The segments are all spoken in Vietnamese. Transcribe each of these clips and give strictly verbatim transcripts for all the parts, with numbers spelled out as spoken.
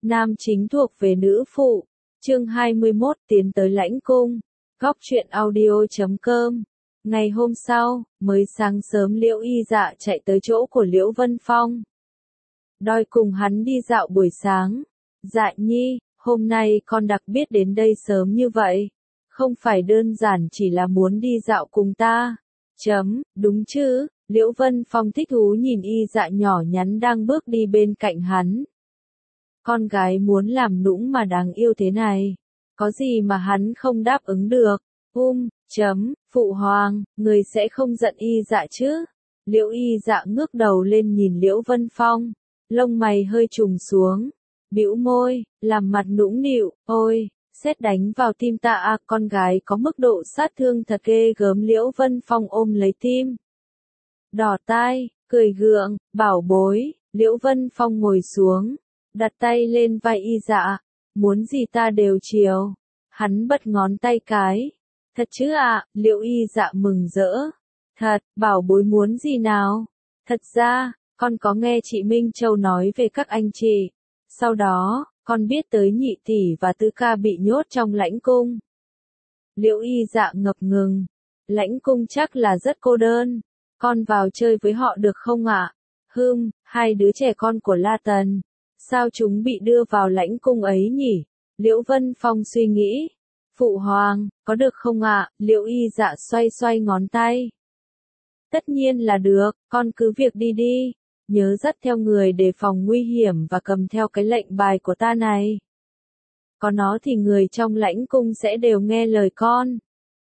Nam chính thuộc về nữ phụ. Chương hai mươi mốt tiến tới lãnh cung. Góc truyện audio chấm com. Ngày hôm sau, mới sáng sớm Liễu Y Dạ chạy tới chỗ của Liễu Vân Phong. Đòi cùng hắn đi dạo buổi sáng. Dạ nhi, hôm nay con đặc biệt đến đây sớm như vậy. Không phải đơn giản chỉ là muốn đi dạo cùng ta. Chấm, đúng chứ, Liễu Vân Phong thích thú nhìn Y Dạ nhỏ nhắn đang bước đi bên cạnh hắn. Con gái muốn làm nũng mà đáng yêu thế này. Có gì mà hắn không đáp ứng được. Um, chấm, phụ hoàng, người sẽ không giận Y Dạ chứ? Liễu Y Dạ ngước đầu lên nhìn Liễu Vân Phong. Lông mày hơi trùng xuống. Bĩu môi, làm mặt nũng nịu, ôi, sét đánh vào tim ta à, con gái có mức độ sát thương thật ghê gớm. Liễu Vân Phong ôm lấy tim. Đỏ tai, cười gượng, bảo bối, Liễu Vân Phong ngồi xuống. Đặt tay lên vai Y Dạ. Muốn gì ta đều chiều. Hắn bật ngón tay cái. Thật chứ ạ, à, Liễu Y Dạ mừng rỡ. Thật, bảo bối muốn gì nào? Thật ra, con có nghe chị Minh Châu nói về các anh chị. Sau đó, con biết tới nhị tỷ và tứ ca bị nhốt trong lãnh cung. Liễu Y Dạ ngập ngừng. Lãnh cung chắc là rất cô đơn. Con vào chơi với họ được không ạ? À? Hừm, hai đứa trẻ con của La Tần. Sao chúng bị đưa vào lãnh cung ấy nhỉ? Liễu Vân Phong suy nghĩ. Phụ hoàng, có được không ạ? À? Liễu Y Dạ xoay xoay ngón tay. Tất nhiên là được, con cứ việc đi đi. Nhớ dắt theo người đề phòng nguy hiểm và cầm theo cái lệnh bài của ta này. Có nó thì người trong lãnh cung sẽ đều nghe lời con.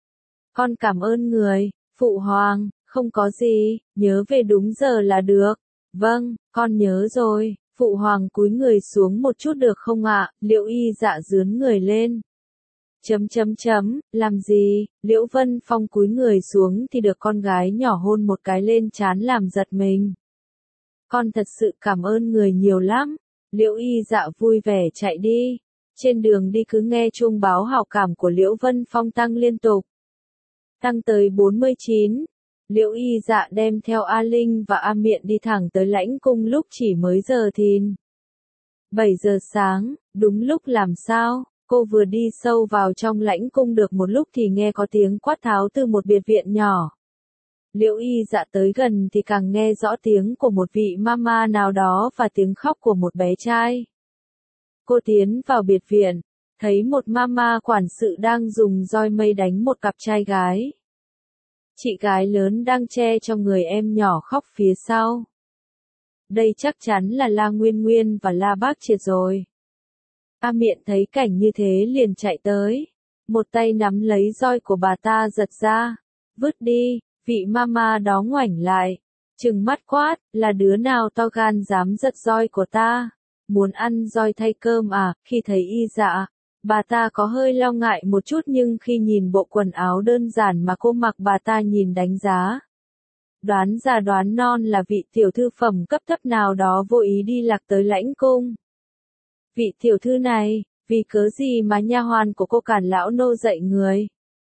Con cảm ơn người, phụ hoàng, không có gì, nhớ về đúng giờ là được. Vâng, con nhớ rồi. Phụ hoàng cúi người xuống một chút được không ạ? À? Liễu Y Dạ dướn người lên. Chấm chấm chấm, làm gì? Liễu Vân Phong cúi người xuống thì được con gái nhỏ hôn một cái lên trán làm giật mình. Con thật sự cảm ơn người nhiều lắm. Liễu Y Dạ vui vẻ chạy đi. Trên đường đi cứ nghe chuông báo hào cảm của Liễu Vân Phong tăng liên tục. Tăng tới bốn mươi chín. Liễu Y Dạ đem theo A Linh và A Miện đi thẳng tới lãnh cung lúc chỉ mới giờ thìn. bảy giờ sáng, đúng lúc làm sao, cô vừa đi sâu vào trong lãnh cung được một lúc thì nghe có tiếng quát tháo từ một biệt viện nhỏ. Liễu Y Dạ tới gần thì càng nghe rõ tiếng của một vị mama nào đó và tiếng khóc của một bé trai. Cô tiến vào biệt viện, thấy một mama quản sự đang dùng roi mây đánh một cặp trai gái. Chị gái lớn đang che cho người em nhỏ khóc phía sau. Đây chắc chắn là La Nguyên Nguyên và La Bác Triệt rồi. A Miện thấy cảnh như thế liền chạy tới. Một tay nắm lấy roi của bà ta giật ra. Vứt đi, vị mama đó ngoảnh lại. Trừng mắt quát, là đứa nào to gan dám giật roi của ta? Muốn ăn roi thay cơm à? Khi thấy Y Dạ, bà ta có hơi lo ngại một chút nhưng khi nhìn bộ quần áo đơn giản mà cô mặc bà ta nhìn đánh giá. Đoán già đoán non là vị tiểu thư phẩm cấp thấp nào đó vô ý đi lạc tới lãnh cung. Vị tiểu thư này, vì cớ gì mà nha hoàn của cô cản lão nô dạy người?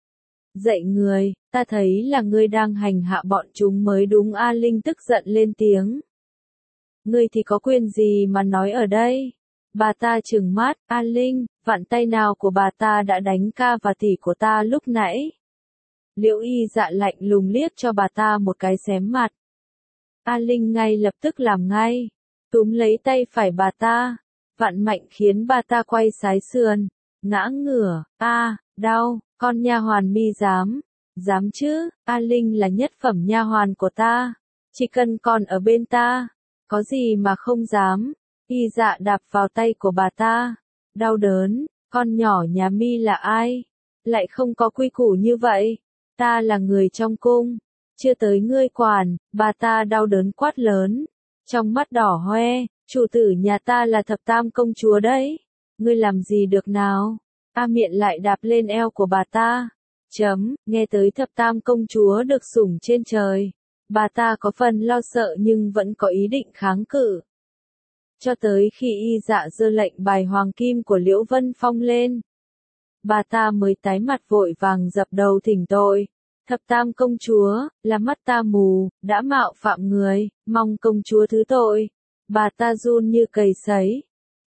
Dạy người, ta thấy là ngươi đang hành hạ bọn chúng mới đúng. A Linh tức giận lên tiếng. Ngươi thì có quyền gì mà nói ở đây? Bà ta trừng mắt, A Linh, vặn tay nào của bà ta đã đánh ca và tỷ của ta lúc nãy? Liễu Y Dạ lạnh lùng liếc cho bà ta một cái xém mặt. A Linh ngay lập tức làm ngay, túm lấy tay phải bà ta, vặn mạnh khiến bà ta quay sái sườn, ngã ngửa, a, đau, con nha hoàn mi dám, dám chứ? A Linh là nhất phẩm nha hoàn của ta, chỉ cần còn ở bên ta, có gì mà không dám? Y Dạ đạp vào tay của bà ta, đau đớn, con nhỏ nhà mi là ai? Lại không có quy củ như vậy, ta là người trong cung, chưa tới ngươi quản. Bà ta đau đớn quát lớn, trong mắt đỏ hoe, chủ tử nhà ta là thập tam công chúa đấy, ngươi làm gì được nào? A Miện lại đạp lên eo của bà ta. Chấm, nghe tới thập tam công chúa được sủng trên trời, bà ta có phần lo sợ nhưng vẫn có ý định kháng cự. Cho tới khi Y Dạ giơ lệnh bài hoàng kim của Liễu Vân Phong lên, bà ta mới tái mặt vội vàng dập đầu thỉnh tội. Thập tam công chúa, là mắt ta mù, đã mạo phạm người, mong công chúa thứ tội. Bà ta run như cầy sấy.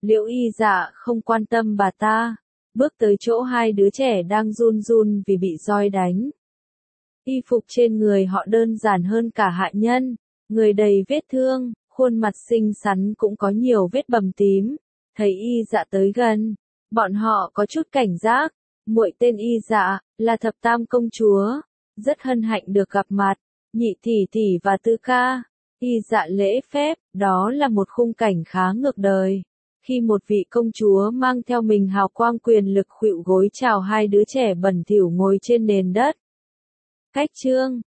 Liễu y dạ không quan tâm bà ta, bước tới chỗ hai đứa trẻ đang run run vì bị roi đánh. Y phục trên người họ đơn giản hơn cả hạ nhân, người đầy vết thương, khuôn mặt xinh xắn cũng có nhiều vết bầm tím. Thấy y dạ tới gần, bọn họ có chút cảnh giác. Muội tên y dạ, là thập tam công chúa, rất hân hạnh được gặp mặt, nhị tỷ tỷ và tư ca. Y dạ lễ phép, đó là một khung cảnh khá ngược đời. Khi một vị công chúa mang theo mình hào quang quyền lực khuỵu gối chào hai đứa trẻ bẩn thỉu ngồi trên nền đất. Cách chương